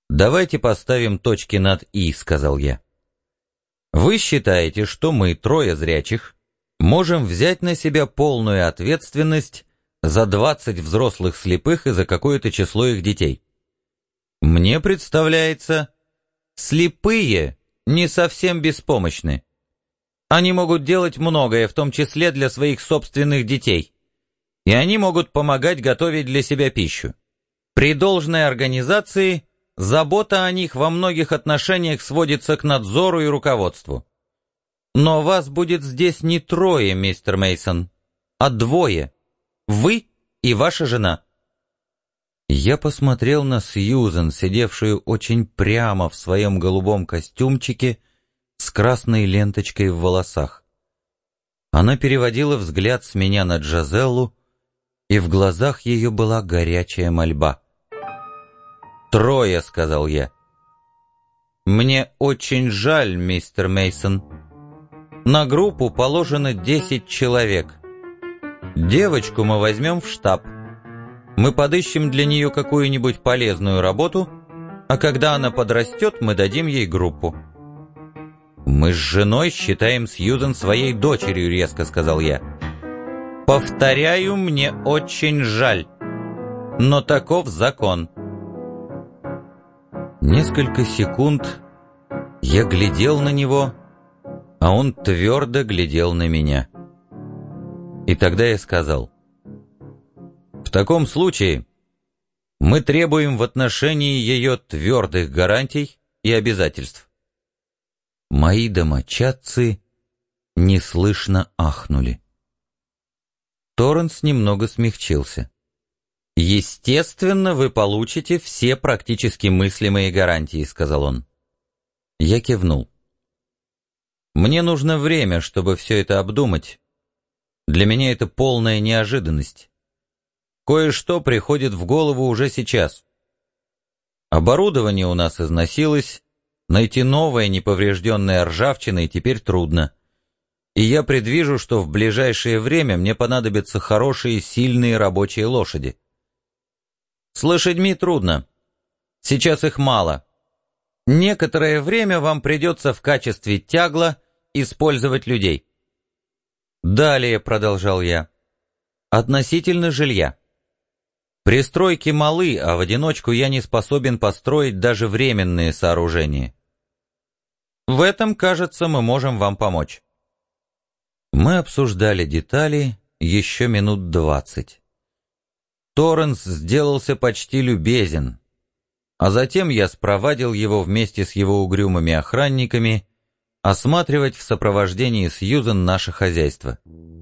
«Давайте поставим точки над «и», — сказал я. Вы считаете, что мы, трое зрячих, можем взять на себя полную ответственность за 20 взрослых слепых и за какое-то число их детей? Мне представляется, слепые не совсем беспомощны. Они могут делать многое, в том числе для своих собственных детей. И они могут помогать готовить для себя пищу. При должной организации забота о них во многих отношениях сводится к надзору и руководству. Но вас будет здесь не трое, мистер Мейсон, а двое. Вы и ваша жена. Я посмотрел на Сьюзен, сидевшую очень прямо в своем голубом костюмчике с красной ленточкой в волосах. Она переводила взгляд с меня на Джазеллу, и в глазах ее была горячая мольба. «Трое», — сказал я. «Мне очень жаль, мистер Мейсон. На группу положено 10 человек. Девочку мы возьмем в штаб. Мы подыщем для нее какую-нибудь полезную работу, а когда она подрастет, мы дадим ей группу». «Мы с женой считаем Сьюзен своей дочерью», — резко сказал я. «Повторяю, мне очень жаль, но таков закон». Несколько секунд я глядел на него, а он твердо глядел на меня. И тогда я сказал: «В таком случае мы требуем в отношении ее твердых гарантий и обязательств». Мои домочадцы неслышно ахнули. Торренс немного смягчился. «Естественно, вы получите все практически мыслимые гарантии», — сказал он. Я кивнул. «Мне нужно время, чтобы все это обдумать. Для меня это полная неожиданность. Кое-что приходит в голову уже сейчас. Оборудование у нас износилось, найти новое, неповрежденное ржавчиной теперь трудно. И я предвижу, что в ближайшее время мне понадобятся хорошие, сильные рабочие лошади. С лошадьми трудно. Сейчас их мало. Некоторое время вам придется в качестве тягла использовать людей». «Далее», — продолжал я, — «относительно жилья. Пристройки малы, а в одиночку я не способен построить даже временные сооружения. В этом, кажется, мы можем вам помочь». Мы обсуждали детали еще минут 20. Торренс сделался почти любезен, а затем я спровадил его вместе с его угрюмыми охранниками осматривать в сопровождении Сьюзен наше хозяйство.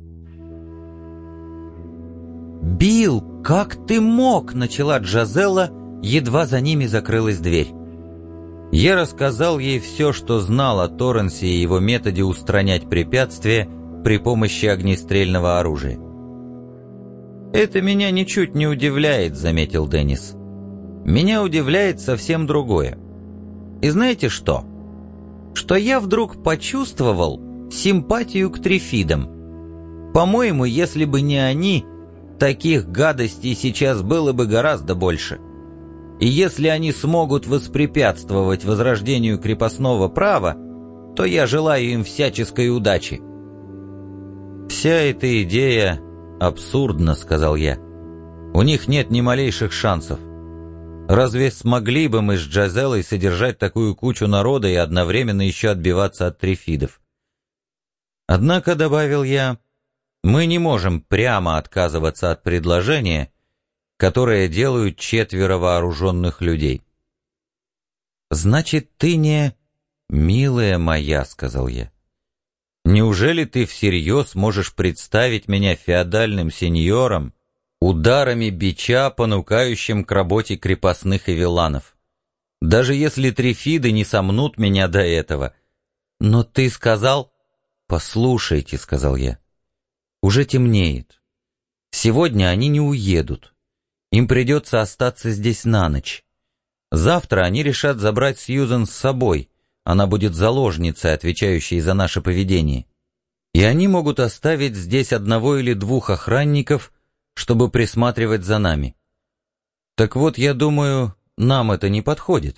«Билл, как ты мог?» — начала Джазелла, едва за ними закрылась дверь. Я рассказал ей все, что знал о Торренсе и его методе устранять препятствия при помощи огнестрельного оружия. «Это меня ничуть не удивляет», — заметил Деннис. «Меня удивляет совсем другое. И знаете что? Что я вдруг почувствовал симпатию к трифидам. По-моему, если бы не они, таких гадостей сейчас было бы гораздо больше. И если они смогут воспрепятствовать возрождению крепостного права, то я желаю им всяческой удачи». «Вся эта идея абсурдна», — сказал я. «У них нет ни малейших шансов. Разве смогли бы мы с Джазеллой содержать такую кучу народа и одновременно еще отбиваться от трифидов? Однако, — добавил я, — мы не можем прямо отказываться от предложения, которое делают 4 вооруженных людей». «Значит, ты не...» «Милая моя», — сказал я. «Неужели ты всерьез можешь представить меня феодальным сеньором, ударами бича, понукающим к работе крепостных и вилланов? Даже если трифиды не сомнут меня до этого». «Но ты сказал...» «Послушайте», — сказал я, — «уже темнеет. Сегодня они не уедут. Им придется остаться здесь на ночь. Завтра они решат забрать Сьюзен с собой. Она будет заложницей, отвечающей за наше поведение. И они могут оставить здесь 1 или 2 охранников, чтобы присматривать за нами. Так вот, я думаю, нам это не подходит.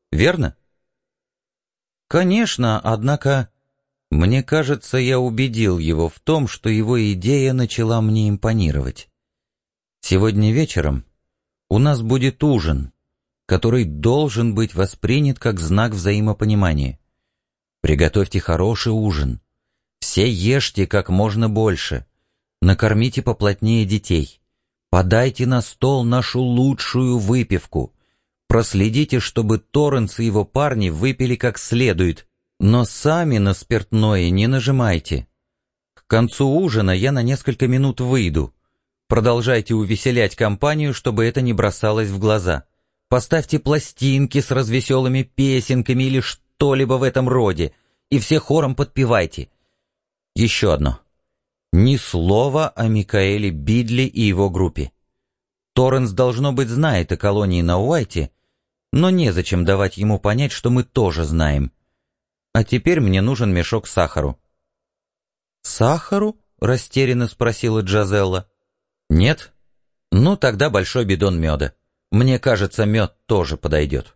верно? Конечно, однако, мне кажется, я убедил его в том, что его идея начала мне импонировать. Сегодня вечером у нас будет ужин, который должен быть воспринят как знак взаимопонимания. Приготовьте хороший ужин. Все ешьте как можно больше. Накормите поплотнее детей. Подайте на стол нашу лучшую выпивку. Проследите, чтобы Торренс и его парни выпили как следует, но сами на спиртное не нажимайте. К концу ужина я на несколько минут выйду. Продолжайте увеселять компанию, чтобы это не бросалось в глаза. Поставьте пластинки с развеселыми песенками или что-либо в этом роде, и все хором подпевайте. Еще одно. Ни слова о Микаэле Бидли и его группе. Торренс, должно быть, знает о колонии на Уайте, но незачем давать ему понять, что мы тоже знаем. А теперь мне нужен мешок сахару». «Сахару?» — растерянно спросила Джазелла. «Нет? Ну, тогда большой бидон меда. Мне кажется, мед тоже подойдет».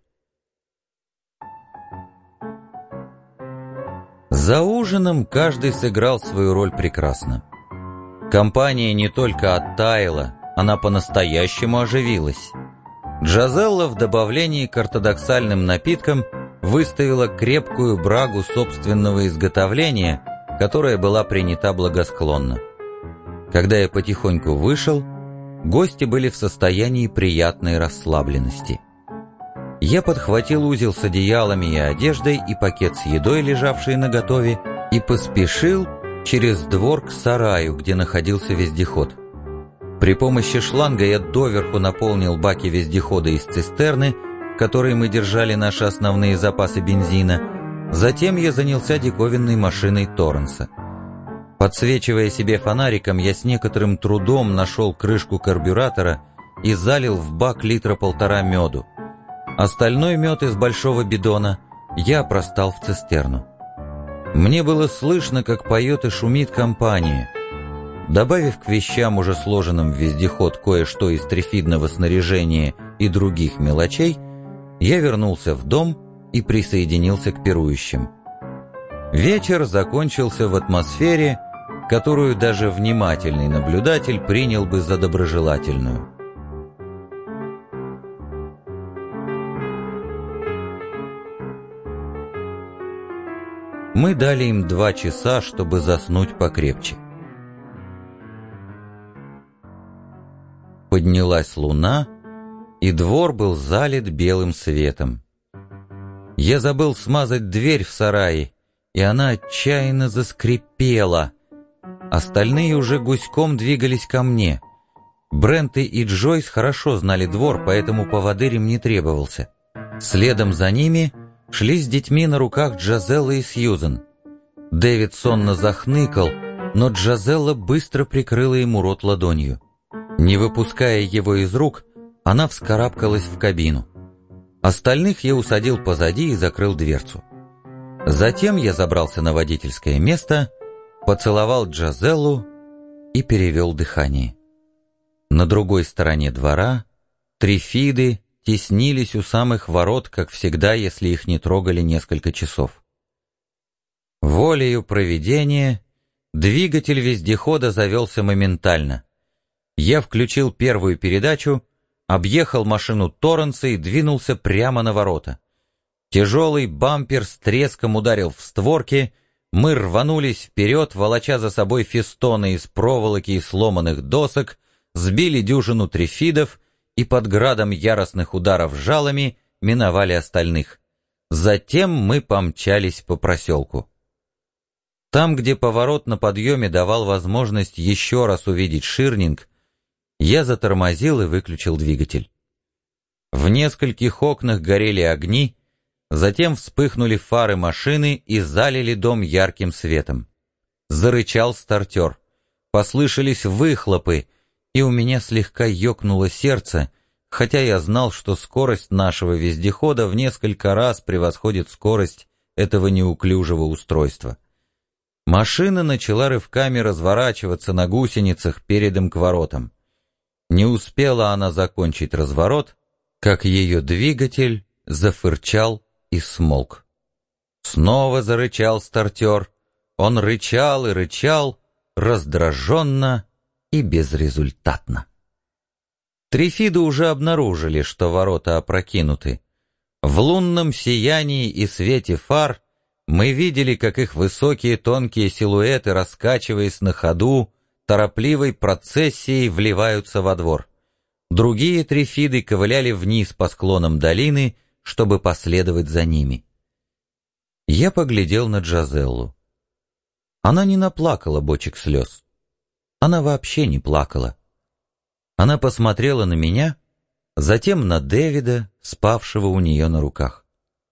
За ужином каждый сыграл свою роль прекрасно. Компания не только оттаяла, она по-настоящему оживилась. Джазелла в добавлении к ортодоксальным напиткам выставила крепкую брагу собственного изготовления, которая была принята благосклонно. Когда я потихоньку вышел, гости были в состоянии приятной расслабленности. Я подхватил узел с одеялами и одеждой и пакет с едой, лежавший наготове, и поспешил через двор к сараю, где находился вездеход. При помощи шланга я доверху наполнил баки вездехода из цистерны, в которой мы держали наши основные запасы бензина. Затем я занялся диковинной машиной Торренса. Подсвечивая себе фонариком, я с некоторым трудом нашел крышку карбюратора и залил в бак 1,5 литра меду. Остальной мед из большого бидона я простал в цистерну. Мне было слышно, как поет и шумит компания. Добавив к вещам, уже сложенным в вездеход, кое-что из трифидного снаряжения и других мелочей, я вернулся в дом и присоединился к пирующим. Вечер закончился в атмосфере, которую даже внимательный наблюдатель принял бы за доброжелательную. Мы дали им 2 часа, чтобы заснуть покрепче. Поднялась луна, и двор был залит белым светом. Я забыл смазать дверь в сарае, и она отчаянно заскрипела. Остальные уже гуськом двигались ко мне. Бренты и Джойс хорошо знали двор, поэтому поводырь им не требовался. Следом за ними шли с детьми на руках Джазелла и Сьюзен. Дэвид сонно захныкал, но Джазелла быстро прикрыла ему рот ладонью. Не выпуская его из рук, она вскарабкалась в кабину. Остальных я усадил позади и закрыл дверцу. Затем я забрался на водительское место, поцеловал Джазеллу и перевел дыхание. На другой стороне двора трифиды теснились у самых ворот, как всегда, если их не трогали несколько часов. Волею провидения двигатель вездехода завелся моментально. Я включил первую передачу, объехал машину Торренса и двинулся прямо на ворота. Тяжелый бампер с треском ударил в створки, мы рванулись вперед, волоча за собой фестоны из проволоки и сломанных досок, сбили дюжину трифидов и под градом яростных ударов жалами миновали остальных. Затем мы помчались по проселку. Там, где поворот на подъеме давал возможность еще раз увидеть Ширнинг, я затормозил и выключил двигатель. В нескольких окнах горели огни, затем вспыхнули фары машины и залили дом ярким светом. Зарычал стартер. Послышались выхлопы, и у меня слегка ёкнуло сердце, хотя я знал, что скорость нашего вездехода в несколько раз превосходит скорость этого неуклюжего устройства. Машина начала рывками разворачиваться на гусеницах передом к воротам. Не успела она закончить разворот, как ее двигатель зафырчал и смолк. Снова зарычал стартер. Он рычал и рычал, раздраженно и безрезультатно. Трифиды уже обнаружили, что ворота опрокинуты. В лунном сиянии и свете фар мы видели, как их высокие тонкие силуэты, раскачиваясь на ходу, торопливой процессией вливаются во двор. Другие трифиды ковыляли вниз по склонам долины, чтобы последовать за ними. Я поглядел на Джазеллу. Она не наплакала бочек слез. Она вообще не плакала. Она посмотрела на меня, затем на Дэвида, спавшего у нее на руках.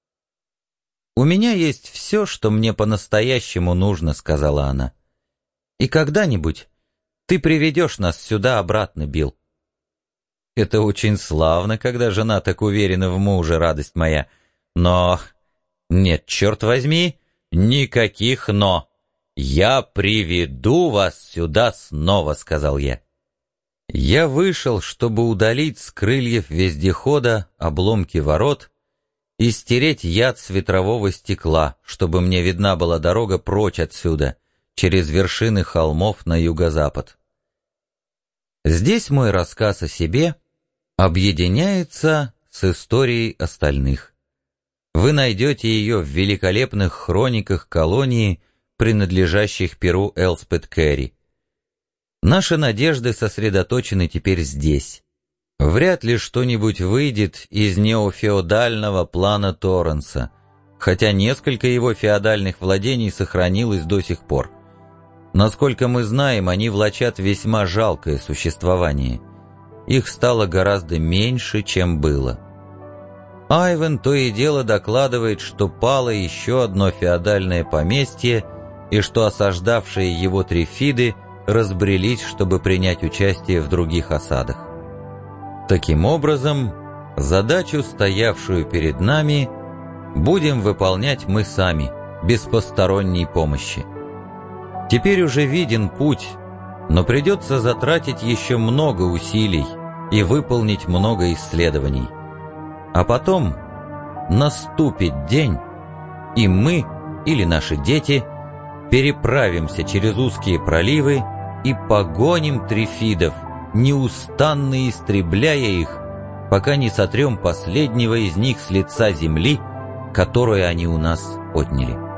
«У меня есть все, что мне по-настоящему нужно», — сказала она. «И когда-нибудь ты приведешь нас сюда обратно, Билл». «Это очень славно, когда жена так уверена в муже, радость моя. Но... нет, черт возьми, никаких «но». «Я приведу вас сюда снова», — сказал я. Я вышел, чтобы удалить с крыльев вездехода обломки ворот и стереть яд с ветрового стекла, чтобы мне видна была дорога прочь отсюда, через вершины холмов на юго-запад. Здесь мой рассказ о себе объединяется с историей остальных. Вы найдете ее в великолепных хрониках колонии, принадлежащих Перу Элспет Кэрри. Наши надежды сосредоточены теперь здесь. Вряд ли что-нибудь выйдет из неофеодального плана Торренса, хотя несколько его феодальных владений сохранилось до сих пор. Насколько мы знаем, они влачат весьма жалкое существование. Их стало гораздо меньше, чем было. Айвен то и дело докладывает, что пало еще одно феодальное поместье и что осаждавшие его трифиды разбрелись, чтобы принять участие в других осадах. Таким образом, задачу, стоявшую перед нами, будем выполнять мы сами, без посторонней помощи. Теперь уже виден путь, но придется затратить еще много усилий и выполнить много исследований. А потом наступит день, и мы, или наши дети, переправимся через узкие проливы и погоним трифидов, неустанно истребляя их, пока не сотрем последнего из них с лица земли, которую они у нас отняли.